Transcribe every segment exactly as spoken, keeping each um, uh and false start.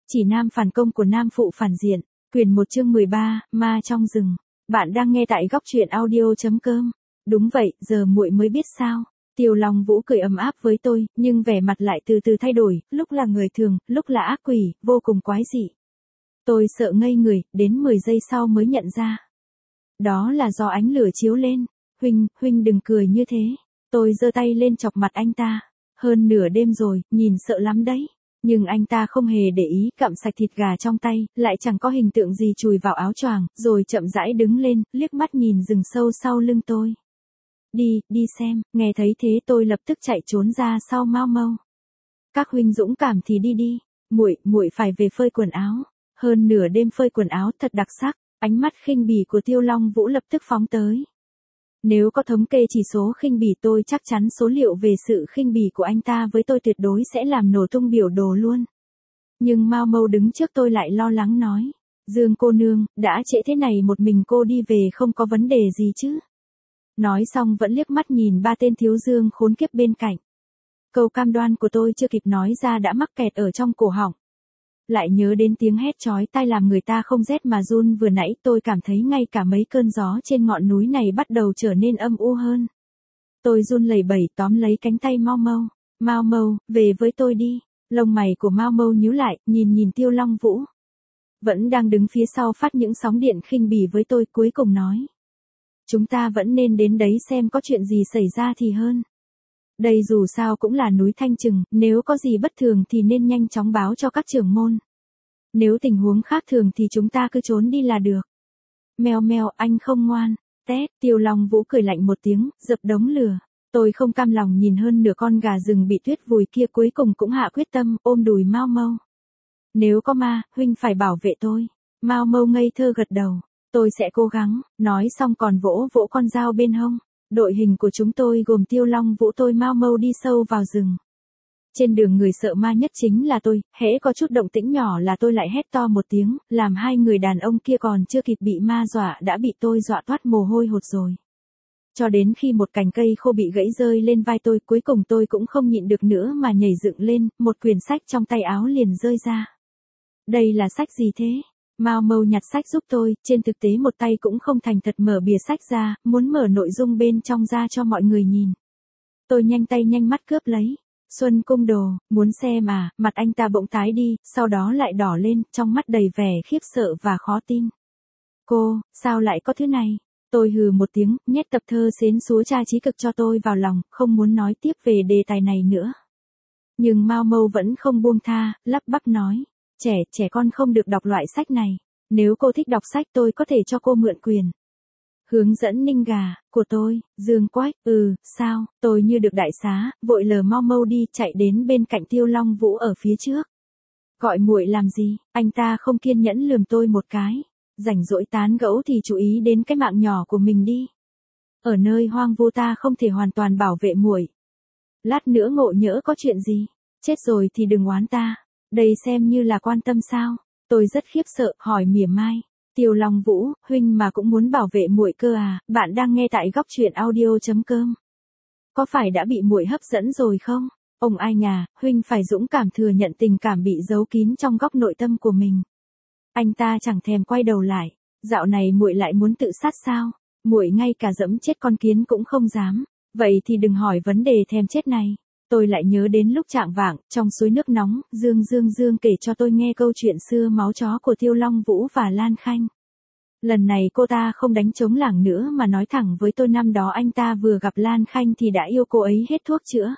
Chỉ nam phản công của nam phụ phản diện, quyển một chương mười ba, ma trong rừng. Bạn đang nghe tại góc truyện audio chấm com. Đúng vậy, giờ muội mới biết sao. Tiêu Long Vũ cười ấm áp với tôi, nhưng vẻ mặt lại từ từ thay đổi, lúc là người thường, lúc là ác quỷ, vô cùng quái dị. Tôi sợ ngây người, đến mười giây sau mới nhận ra. Đó là do ánh lửa chiếu lên. Huynh, huynh đừng cười như thế. Tôi giơ tay lên chọc mặt anh ta. Hơn nửa đêm rồi, nhìn sợ lắm đấy. Nhưng anh ta không hề để ý, cặm sạch thịt gà trong tay, lại chẳng có hình tượng gì chùi vào áo choàng, rồi chậm rãi đứng lên, liếc mắt nhìn rừng sâu sau lưng tôi. Đi, đi xem, nghe thấy thế tôi lập tức chạy trốn ra sau Mao Mâu. Các huynh dũng cảm thì đi đi, muội, muội phải về phơi quần áo. Hơn nửa đêm phơi quần áo thật đặc sắc, ánh mắt khinh bỉ của Tiêu Long Vũ lập tức phóng tới. Nếu có thống kê chỉ số khinh bỉ tôi chắc chắn số liệu về sự khinh bỉ của anh ta với tôi tuyệt đối sẽ làm nổ tung biểu đồ luôn. Nhưng Mao Mâu đứng trước tôi lại lo lắng nói. Dương cô nương, đã trễ thế này một mình cô đi về không có vấn đề gì chứ? Nói xong vẫn liếc mắt nhìn ba tên thiếu dương khốn kiếp bên cạnh. Câu cam đoan của tôi chưa kịp nói ra đã mắc kẹt ở trong cổ họng. Lại nhớ đến tiếng hét chói tai làm người ta không rét mà run vừa nãy, tôi cảm thấy ngay cả mấy cơn gió trên ngọn núi này bắt đầu trở nên âm u hơn. Tôi run lẩy bẩy tóm lấy cánh tay Mao Mâu. Mao Mâu, về với tôi đi. Lông mày của Mao Mâu nhíu lại, nhìn nhìn Tiêu Long Vũ. Vẫn đang đứng phía sau phát những sóng điện khinh bỉ với tôi, cuối cùng nói. Chúng ta vẫn nên đến đấy xem có chuyện gì xảy ra thì hơn. Đây dù sao cũng là núi Thanh Trừng, nếu có gì bất thường thì nên nhanh chóng báo cho các trưởng môn. Nếu tình huống khác thường thì chúng ta cứ trốn đi là được. Meo meo, anh không ngoan. Tét, Tiêu Long Vũ cười lạnh một tiếng, dập đống lửa. Tôi không cam lòng nhìn hơn nửa con gà rừng bị tuyết vùi kia, cuối cùng cũng hạ quyết tâm, ôm đùi Mao Mâu. Nếu có ma, huynh phải bảo vệ tôi. Mao Mâu ngây thơ gật đầu. Tôi sẽ cố gắng, nói xong còn vỗ vỗ con dao bên hông. Đội hình của chúng tôi gồm Tiêu Long Vũ, tôi Mao Mâu đi sâu vào rừng. Trên đường người sợ ma nhất chính là tôi, hễ có chút động tĩnh nhỏ là tôi lại hét to một tiếng, làm hai người đàn ông kia còn chưa kịp bị ma dọa đã bị tôi dọa toát mồ hôi hột rồi. Cho đến khi một cành cây khô bị gãy rơi lên vai tôi, cuối cùng tôi cũng không nhịn được nữa mà nhảy dựng lên, một quyển sách trong tay áo liền rơi ra. Đây là sách gì thế? Mao Mâu nhặt sách giúp tôi, trên thực tế một tay cũng không thành thật mở bìa sách ra, muốn mở nội dung bên trong ra cho mọi người nhìn. Tôi nhanh tay nhanh mắt cướp lấy. Xuân Cung Đồ, muốn xem à? Mặt anh ta bỗng tái đi, sau đó lại đỏ lên, trong mắt đầy vẻ khiếp sợ và khó tin. Cô, sao lại có thứ này? Tôi hừ một tiếng, nhét tập thơ xến xúa tra trí cực cho tôi vào lòng, không muốn nói tiếp về đề tài này nữa. Nhưng Mao Mâu vẫn không buông tha, lắp bắp nói. Trẻ, trẻ con không được đọc loại sách này. Nếu cô thích đọc sách tôi có thể cho cô mượn quyền. Hướng dẫn ninh gà, của tôi, Dương Quách, ừ, sao, tôi như được đại xá, vội lờ Mao Mâu đi, chạy đến bên cạnh Tiêu Long Vũ ở phía trước. Gọi muội làm gì, anh ta không kiên nhẫn lườm tôi một cái. Rảnh rỗi tán gẫu thì chú ý đến cái mạng nhỏ của mình đi. Ở nơi hoang vu ta không thể hoàn toàn bảo vệ muội. Lát nữa ngộ nhỡ có chuyện gì, chết rồi thì đừng oán ta. Đây xem như là quan tâm sao? Tôi rất khiếp sợ, hỏi mỉa mai. Tiêu Long Vũ, huynh mà cũng muốn bảo vệ muội cơ à? Bạn đang nghe tại góc truyện audio chấm com. Có phải đã bị muội hấp dẫn rồi không? Ông ai nhà, huynh phải dũng cảm thừa nhận tình cảm bị giấu kín trong góc nội tâm của mình. Anh ta chẳng thèm quay đầu lại. Dạo này muội lại muốn tự sát sao? Muội ngay cả dẫm chết con kiến cũng không dám. Vậy thì đừng hỏi vấn đề thèm chết này. Tôi lại nhớ đến lúc chạng vạng, trong suối nước nóng, Dương Dương Dương kể cho tôi nghe câu chuyện xưa máu chó của Tiêu Long Vũ và Lan Khanh. Lần này cô ta không đánh trống lảng nữa mà nói thẳng với tôi năm đó anh ta vừa gặp Lan Khanh thì đã yêu cô ấy hết thuốc chữa.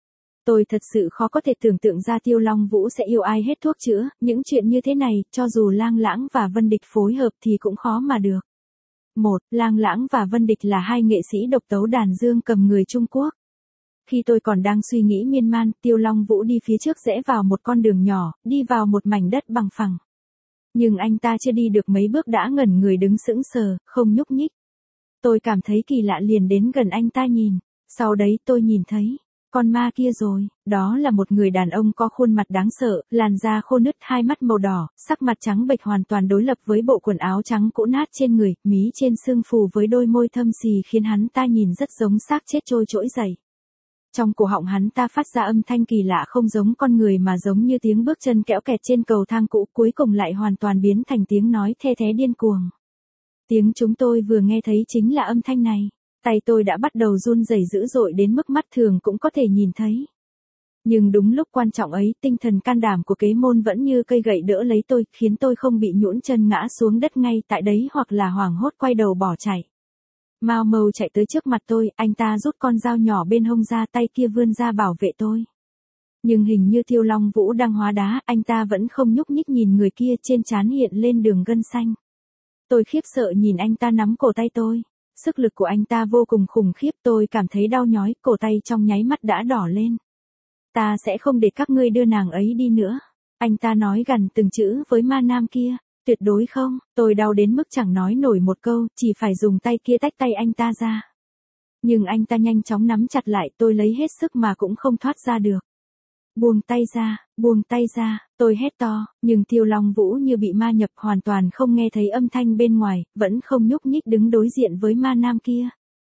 Tôi thật sự khó có thể tưởng tượng ra Tiêu Long Vũ sẽ yêu ai hết thuốc chữa, những chuyện như thế này, cho dù Lang Lãng và Vân Địch phối hợp thì cũng khó mà được. Một, Lang Lãng và Vân Địch là hai nghệ sĩ độc tấu đàn dương cầm người Trung Quốc. Khi tôi còn đang suy nghĩ miên man, Tiêu Long Vũ đi phía trước rẽ vào một con đường nhỏ, đi vào một mảnh đất bằng phẳng. Nhưng anh ta chưa đi được mấy bước đã ngẩn người đứng sững sờ, không nhúc nhích. Tôi cảm thấy kỳ lạ liền đến gần anh ta nhìn. Sau đấy tôi nhìn thấy, con ma kia rồi, đó là một người đàn ông có khuôn mặt đáng sợ, làn da khô nứt, hai mắt màu đỏ, sắc mặt trắng bệch hoàn toàn đối lập với bộ quần áo trắng cũ nát trên người, mí trên xương phù với đôi môi thâm xì khiến hắn ta nhìn rất giống xác chết trôi trỗi dậy. Trong cổ họng hắn ta phát ra âm thanh kỳ lạ không giống con người mà giống như tiếng bước chân kẽo kẹt trên cầu thang cũ, cuối cùng lại hoàn toàn biến thành tiếng nói the thé điên cuồng. Tiếng chúng tôi vừa nghe thấy chính là âm thanh này. Tay tôi đã bắt đầu run rẩy dữ dội đến mức mắt thường cũng có thể nhìn thấy. Nhưng đúng lúc quan trọng ấy, tinh thần can đảm của kế môn vẫn như cây gậy đỡ lấy tôi, khiến tôi không bị nhũn chân ngã xuống đất ngay tại đấy hoặc là hoảng hốt quay đầu bỏ chạy. Mao Mâu chạy tới trước mặt tôi, anh ta rút con dao nhỏ bên hông ra, tay kia vươn ra bảo vệ tôi. Nhưng hình như Tiêu Long Vũ đang hóa đá, anh ta vẫn không nhúc nhích nhìn người kia, trên trán hiện lên đường gân xanh. Tôi khiếp sợ nhìn anh ta nắm cổ tay tôi. Sức lực của anh ta vô cùng khủng khiếp, tôi cảm thấy đau nhói, cổ tay trong nháy mắt đã đỏ lên. Ta sẽ không để các ngươi đưa nàng ấy đi nữa. Anh ta nói gằn từng chữ với ma nam kia. Tuyệt đối không, tôi đau đến mức chẳng nói nổi một câu, chỉ phải dùng tay kia tách tay anh ta ra. Nhưng anh ta nhanh chóng nắm chặt lại, tôi lấy hết sức mà cũng không thoát ra được. Buông tay ra, buông tay ra, tôi hét to, nhưng Tiêu Long Vũ như bị ma nhập, hoàn toàn không nghe thấy âm thanh bên ngoài, vẫn không nhúc nhích đứng đối diện với ma nam kia.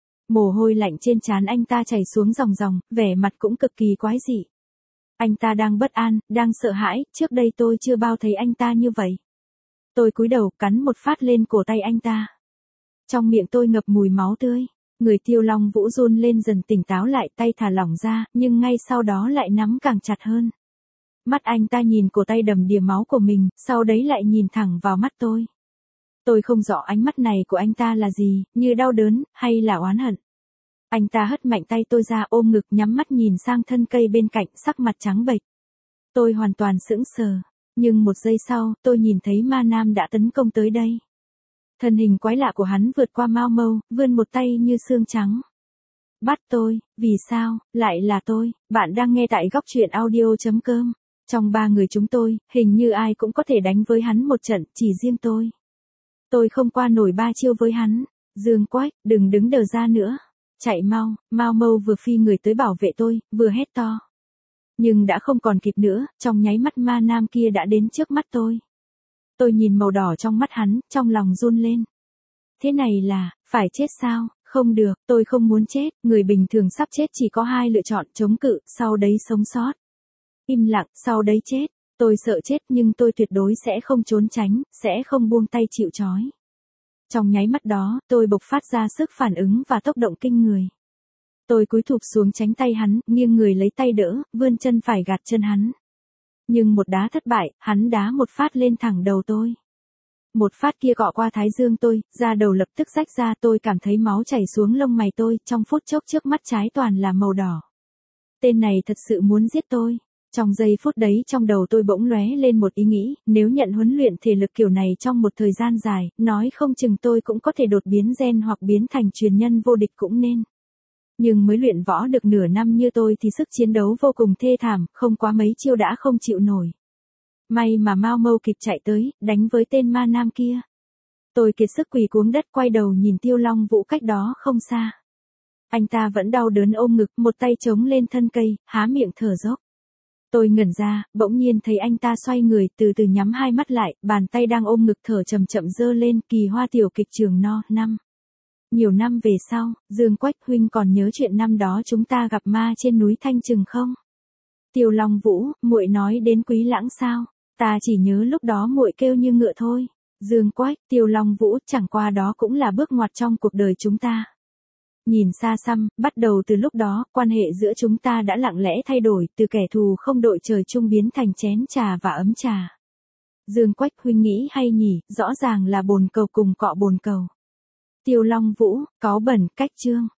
Mồ hôi lạnh trên trán anh ta chảy xuống ròng ròng, vẻ mặt cũng cực kỳ quái dị. Anh ta đang bất an, đang sợ hãi, trước đây tôi chưa bao thấy anh ta như vậy. Tôi cúi đầu cắn một phát lên cổ tay anh ta. Trong miệng tôi ngập mùi máu tươi. Người Tiêu Long Vũ run lên dần tỉnh táo lại, tay thả lỏng ra, nhưng ngay sau đó lại nắm càng chặt hơn. Mắt anh ta nhìn cổ tay đầm đìa máu của mình, sau đấy lại nhìn thẳng vào mắt tôi. Tôi không rõ ánh mắt này của anh ta là gì, như đau đớn, hay là oán hận. Anh ta hất mạnh tay tôi ra, ôm ngực, nhắm mắt nhìn sang thân cây bên cạnh, sắc mặt trắng bệch. Tôi hoàn toàn sững sờ. Nhưng một giây sau, tôi nhìn thấy ma nam đã tấn công tới đây. Thân hình quái lạ của hắn vượt qua Mao Mâu, vươn một tay như xương trắng. Bắt tôi, vì sao, lại là tôi, bạn đang nghe tại góc truyện audio chấm com. Trong ba người chúng tôi, hình như ai cũng có thể đánh với hắn một trận, chỉ riêng tôi. Tôi không qua nổi ba chiêu với hắn. Dương Quách, đừng đứng đờ ra nữa. Chạy mau, Mao Mâu vừa phi người tới bảo vệ tôi, vừa hét to. Nhưng đã không còn kịp nữa, trong nháy mắt ma nam kia đã đến trước mắt tôi. Tôi nhìn màu đỏ trong mắt hắn, trong lòng run lên. Thế này là, phải chết sao? Không được, tôi không muốn chết, người bình thường sắp chết chỉ có hai lựa chọn, chống cự, sau đấy sống sót. Im lặng, sau đấy chết. Tôi sợ chết nhưng tôi tuyệt đối sẽ không trốn tránh, sẽ không buông tay chịu trói. Trong nháy mắt đó, tôi bộc phát ra sức phản ứng và tốc độ kinh người. Tôi cúi thụp xuống tránh tay hắn, nghiêng người lấy tay đỡ, vươn chân phải gạt chân hắn. Nhưng một đá thất bại, hắn đá một phát lên thẳng đầu tôi. Một phát kia cọ qua thái dương tôi, da đầu lập tức rách ra, tôi cảm thấy máu chảy xuống lông mày tôi, trong phút chốc trước mắt trái toàn là màu đỏ. Tên này thật sự muốn giết tôi. Trong giây phút đấy trong đầu tôi bỗng lóe lên một ý nghĩ, nếu nhận huấn luyện thể lực kiểu này trong một thời gian dài, nói không chừng tôi cũng có thể đột biến gen hoặc biến thành truyền nhân vô địch cũng nên. Nhưng mới luyện võ được nửa năm như tôi thì sức chiến đấu vô cùng thê thảm, không quá mấy chiêu đã không chịu nổi. May mà Mao Mâu kịp chạy tới, đánh với tên ma nam kia. Tôi kiệt sức quỳ cuống đất, quay đầu nhìn Tiêu Long Vũ cách đó không xa. Anh ta vẫn đau đớn ôm ngực, một tay chống lên thân cây, há miệng thở dốc. Tôi ngẩn ra, bỗng nhiên thấy anh ta xoay người, từ từ nhắm hai mắt lại, bàn tay đang ôm ngực thở chậm chậm giơ lên, Kỳ Hoa tiểu kịch trường no năm. Nhiều năm về sau, Dương Quách huynh còn nhớ chuyện năm đó chúng ta gặp ma trên núi Thanh Trừng không? Tiêu Long Vũ, muội nói đến Quý Lãng sao? Ta chỉ nhớ lúc đó muội kêu như ngựa thôi. Dương Quách, Tiêu Long Vũ, chẳng qua đó cũng là bước ngoặt trong cuộc đời chúng ta. Nhìn xa xăm, bắt đầu từ lúc đó, quan hệ giữa chúng ta đã lặng lẽ thay đổi, từ kẻ thù không đội trời chung biến thành chén trà và ấm trà. Dương Quách huynh nghĩ hay nhỉ, rõ ràng là bồn cầu cùng cọ bồn cầu. Tiêu Long Vũ, cáu bẩn, cách chương.